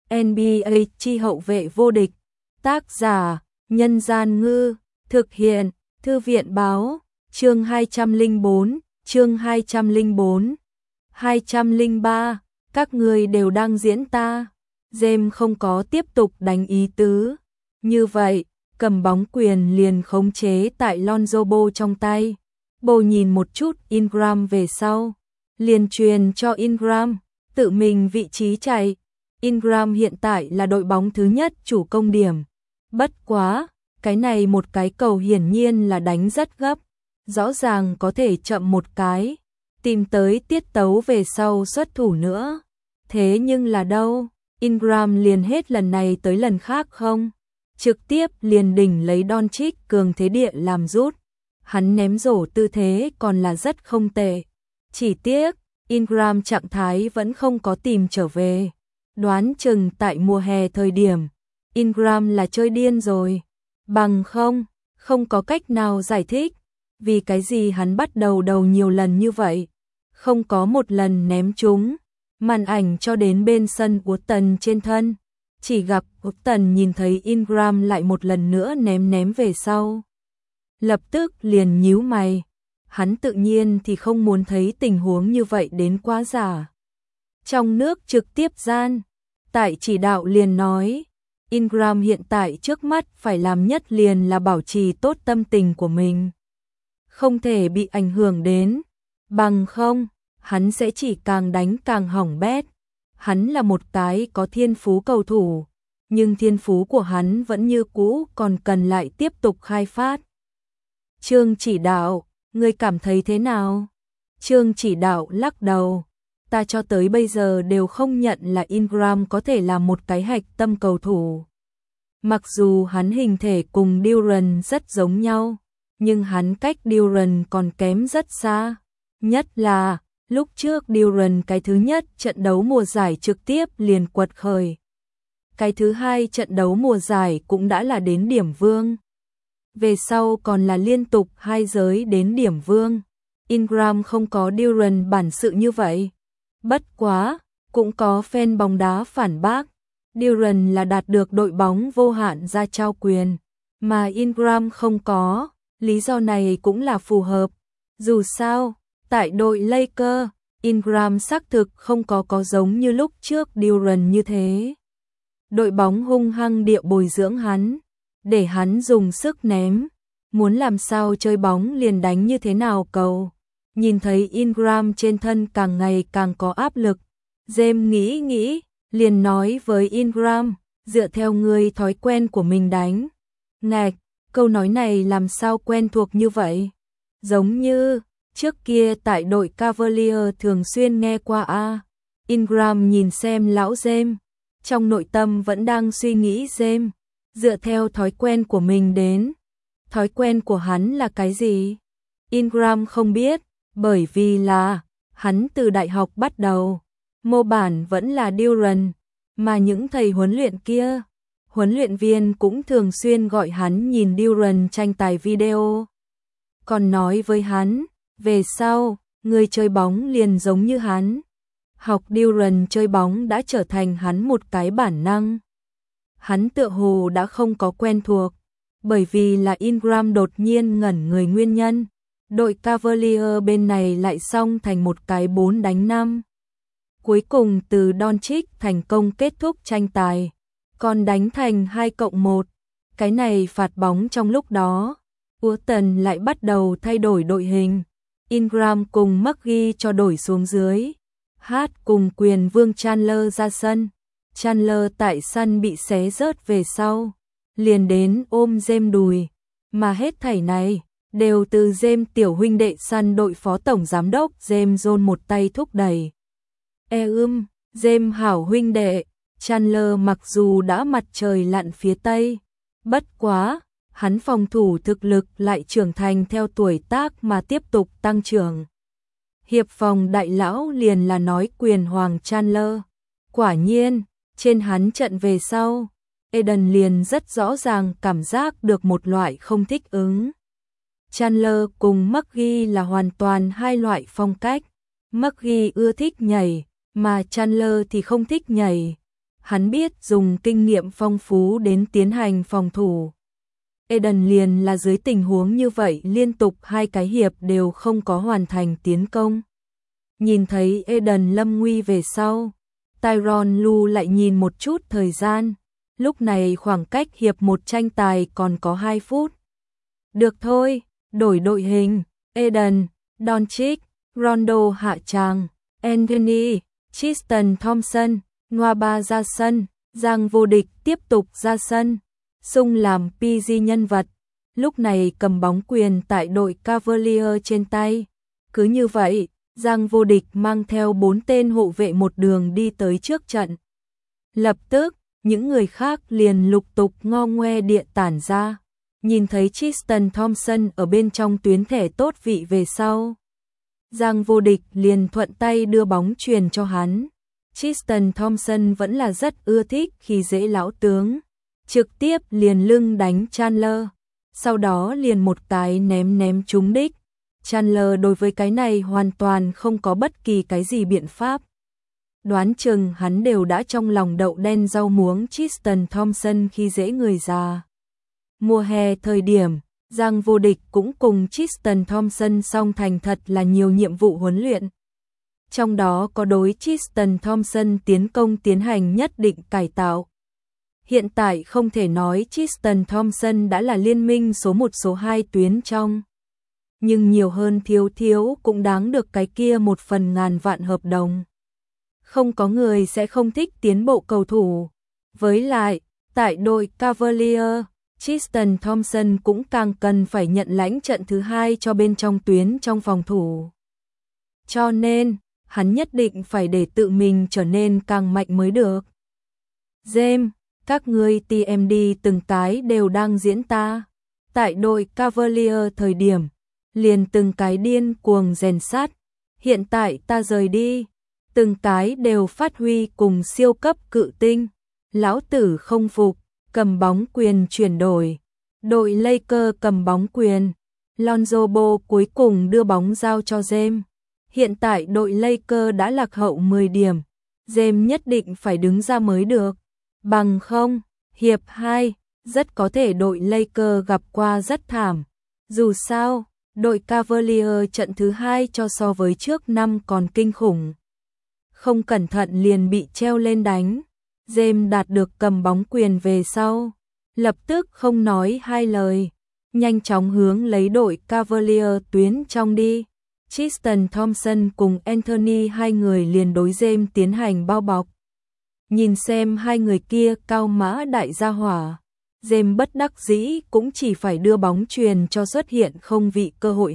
NBA chi hậu vệ vô địch. Tác giả: Nhân Gian Ngư. Thực hiện: Thư viện Báo. Chương 204, chương 204. 203, các người đều đang diễn ta. James không có tiếp tục đánh ý tứ. Như vậy, cầm bóng quyền liền khống chế tại Lonzo Ball trong tay. Ball nhìn một chút Ingram về sau, liền truyền cho Ingram, tự mình vị trí chạy. Ingram hiện tại là đội bóng thứ nhất chủ công điểm. Bất quá, cái này một cái cầu hiển nhiên là đánh rất gấp, rõ ràng có thể chậm một cái, tìm tới tiết tấu về sau xuất thủ nữa. Thế nhưng là đâu, Ingram liền hết lần này tới lần khác không, trực tiếp liền đỉnh lấy Doncic cường thế địa làm rút. Hắn ném rổ tư thế còn là rất không tệ. Chỉ tiếc, Ingram trạng thái vẫn không có tìm trở về. Đoán chừng tại mùa hè thời điểm, Ingram là chơi điên rồi. Bằng không có cách nào giải thích. Vì cái gì hắn bắt đầu nhiều lần như vậy, không có một lần ném trúng. Màn ảnh cho đến bên sân Wootton trên thân, chỉ gặp Wootton nhìn thấy Ingram lại một lần nữa ném về sau. Lập tức liền nhíu mày, hắn tự nhiên thì không muốn thấy tình huống như vậy đến quá giả. Trong nước trực tiếp gian, tại chỉ đạo liền nói, Ingram hiện tại trước mắt phải làm nhất liền là bảo trì tốt tâm tình của mình. Không thể bị ảnh hưởng đến, bằng không, hắn sẽ chỉ càng đánh càng hỏng bét. Hắn là một cái có thiên phú cầu thủ, nhưng thiên phú của hắn vẫn như cũ còn cần lại tiếp tục khai phát. Trương chỉ đạo, ngươi cảm thấy thế nào? Trương chỉ đạo lắc đầu, ta cho tới bây giờ đều không nhận là Ingram có thể là một cái hạch tâm cầu thủ. Mặc dù hắn hình thể cùng Durant rất giống nhau, nhưng hắn cách Durant còn kém rất xa. Nhất là, lúc trước Durant cái thứ nhất trận đấu mùa giải trực tiếp liền quật khởi. Cái thứ hai trận đấu mùa giải cũng đã là đến điểm vương. Về sau còn là liên tục hai giới đến điểm vương. Ingram không có Durant bản sự như vậy. Bất quá, cũng có fan bóng đá phản bác. Durant là đạt được đội bóng vô hạn ra trao quyền, mà Ingram không có. Lý do này cũng là phù hợp. Dù sao, tại đội Lakers, Ingram xác thực không có giống như lúc trước Durant như thế. Đội bóng hung hăng địa bồi dưỡng hắn, để hắn dùng sức ném, muốn làm sao chơi bóng liền đánh như thế nào cầu. Nhìn thấy Ingram trên thân càng ngày càng có áp lực, James nghĩ, liền nói với Ingram, dựa theo ngươi thói quen của mình đánh. Ngạch, câu nói này làm sao quen thuộc như vậy? Giống như trước kia tại đội Cavaliers thường xuyên nghe qua a. Ingram nhìn xem lão James, trong nội tâm vẫn đang suy nghĩ James, dựa theo thói quen của mình đến. Thói quen của hắn là cái gì? Ingram không biết, bởi vì là hắn từ đại học bắt đầu, mô bản vẫn là Durant, mà những thầy huấn luyện kia, huấn luyện viên cũng thường xuyên gọi hắn nhìn Durant tranh tài video. Còn nói với hắn, về sau, người chơi bóng liền giống như hắn. Học Durant chơi bóng đã trở thành hắn một cái bản năng. Hắn tựa hồ đã không có quen thuộc, bởi vì là Ingram đột nhiên ngẩn người nguyên nhân. Đội Cavaliers bên này lại xong thành một cái 4-5. Cuối cùng từ Doncic thành công kết thúc tranh tài, còn đánh thành 2+1. Cái này phạt bóng trong lúc đó, Wootton lại bắt đầu thay đổi đội hình. Ingram cùng McGee cho đổi xuống dưới. Hát cùng quyền vương Chandler ra sân. Chandler tại sân bị xé rớt về sau, liền đến ôm James đùi. Mà hết thảy này đều từ James tiểu huynh đệ sân đội phó tổng giám đốc James Jones một tay thúc đẩy. James hảo huynh đệ. Chandler mặc dù đã mặt trời lặn phía tây, bất quá, hắn phòng thủ thực lực lại trưởng thành theo tuổi tác mà tiếp tục tăng trưởng. Hiệp phòng đại lão liền là nói quyền hoàng Chandler. Quả nhiên, trên hắn trận về sau, Eden liền rất rõ ràng cảm giác được một loại không thích ứng. Chandler cùng McGee là hoàn toàn hai loại phong cách. McGee ưa thích nhảy, mà Chandler thì không thích nhảy. hắn biết dùng kinh nghiệm phong phú đến tiến hành phòng thủ. Eden liền là dưới tình huống như vậy liên tục 2 cái hiệp đều không có hoàn thành tiến công. Nhìn thấy Eden lâm nguy về sau, Tyronn Lue lại nhìn một chút thời gian, lúc này khoảng cách hiệp 1 tranh tài còn có 2 phút. Được thôi, đổi đội hình, Eden, Doncic, Rondo hạ tràng, Anthony, Tristan Thompson, Nwaba ra sân, Giang Vô Địch tiếp tục ra sân, Sung làm PG nhân vật, lúc này cầm bóng quyền tại đội Cavalier trên tay. Cứ như vậy, Giang Vô Địch mang theo 4 tên hộ vệ một đường đi tới trước trận. Lập tức, những người khác liền lục tục ngo ngoe địa tản ra, nhìn thấy Tristan Thompson ở bên trong tuyến thẻ tốt vị về sau. Giang Vô Địch liền thuận tay đưa bóng truyền cho hắn. Tristan Thompson vẫn là rất ưa thích khi dễ lão tướng, trực tiếp liền lưng đánh Chandler, sau đó liền một cái ném trúng đích. Chandler đối với cái này hoàn toàn không có bất kỳ cái gì biện pháp. Đoán chừng hắn đều đã trong lòng đậu đen rau muống Tristan Thompson khi dễ người già. Mùa hè thời điểm, Giang Vô Địch cũng cùng Tristan Thompson song thành thật là nhiều nhiệm vụ huấn luyện. Trong đó có đối Tristan Thompson tiến công tiến hành nhất định cải tạo. Hiện tại không thể nói Tristan Thompson đã là liên minh số 1 số 2 tuyến trong. Nhưng nhiều hơn thiếu cũng đáng được cái kia 1/1000 vạn hợp đồng. Không có người sẽ không thích tiến bộ cầu thủ. Với lại, tại đội Cavalier, Tristan Thompson cũng càng cần phải nhận lãnh trận thứ 2 cho bên trong tuyến trong phòng thủ. Cho nên, hắn nhất định phải để tự mình trở nên càng mạnh mới được. James, các ngươi TMD từng cái đều đang diễn ta. Tại đội Cavalier thời điểm, liền từng cái điên cuồng rèn sát. Hiện tại ta rời đi, từng cái đều phát huy cùng siêu cấp cự tinh. Lão tử không phục, cầm bóng quyền chuyển đổi. Đội Lakers cầm bóng quyền. Lonzo Ball cuối cùng đưa bóng giao cho James. Hiện tại đội Lakers đã lạc hậu 10 điểm. James nhất định phải đứng ra mới được. Bằng không, hiệp 2, rất có thể đội Lakers gặp qua rất thảm. Dù sao, đội Cavalier trận thứ 2 cho so với trước năm còn kinh khủng. Không cẩn thận liền bị treo lên đánh. James đạt được cầm bóng quyền về sau, lập tức không nói hai lời, nhanh chóng hướng lấy đội Cavalier tuyến trong đi. Tristan Thompson cùng Anthony hai người liền đối James tiến hành bao bọc. Nhìn xem hai người kia cao mã đại gia hỏa, James bất đắc dĩ cũng chỉ phải đưa bóng truyền cho xuất hiện không vị cơ hội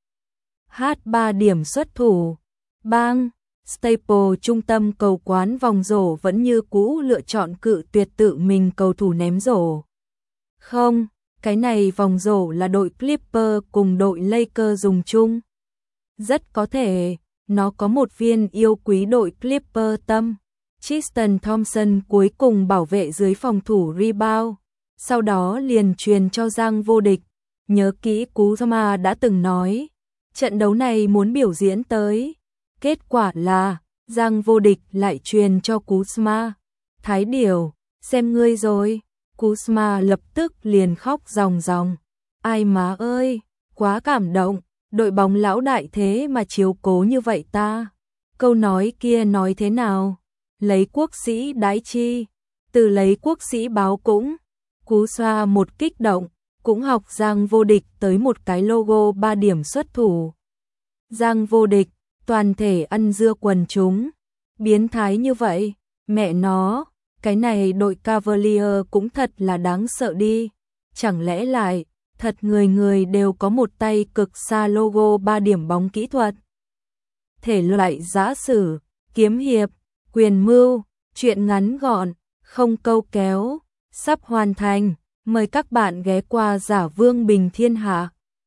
hát 3 điểm xuất thủ. Bang! Staple trung tâm cầu quán vòng rổ vẫn như cũ lựa chọn cự tuyệt tự mình cầu thủ ném rổ. Không, cái này vòng rổ là đội Clippers cùng đội Lakers dùng chung. Rất có thể, nó có một viên yêu quý đội Clippers tâm. Tristan Thompson cuối cùng bảo vệ dưới phòng thủ rebound, sau đó liền truyền cho Giang Vô Địch. Nhớ kỹ Kuzma đã từng nói, trận đấu này muốn biểu diễn tới. Kết quả là, Giang Vô Địch lại truyền cho Kuzma. Thái điểu, xem ngươi rồi. Kuzma lập tức liền khóc ròng ròng. Ai má ơi, quá cảm động, đội bóng lão đại thế mà chiếu cố như vậy ta. Câu nói kia nói thế nào? Lấy quốc sĩ đãi chi, từ lấy quốc sĩ báo cũng. Kuzma một kích động, cũng học Giang Vô Địch tới một cái logo 3 điểm xuất thủ. Giang Vô Địch, toàn thể ăn dưa quần chúng. Biến thái như vậy, mẹ nó, cái này đội Cavalier cũng thật là đáng sợ đi. Chẳng lẽ lại, thật người người đều có một tay cực xa logo 3 điểm bóng kỹ thuật. Thể loại giã sử, kiếm hiệp, quyền mưu, truyện ngắn gọn, không câu kéo, sắp hoàn thành. Mời các bạn ghé qua Giả Vương Bình Thiên Hạ.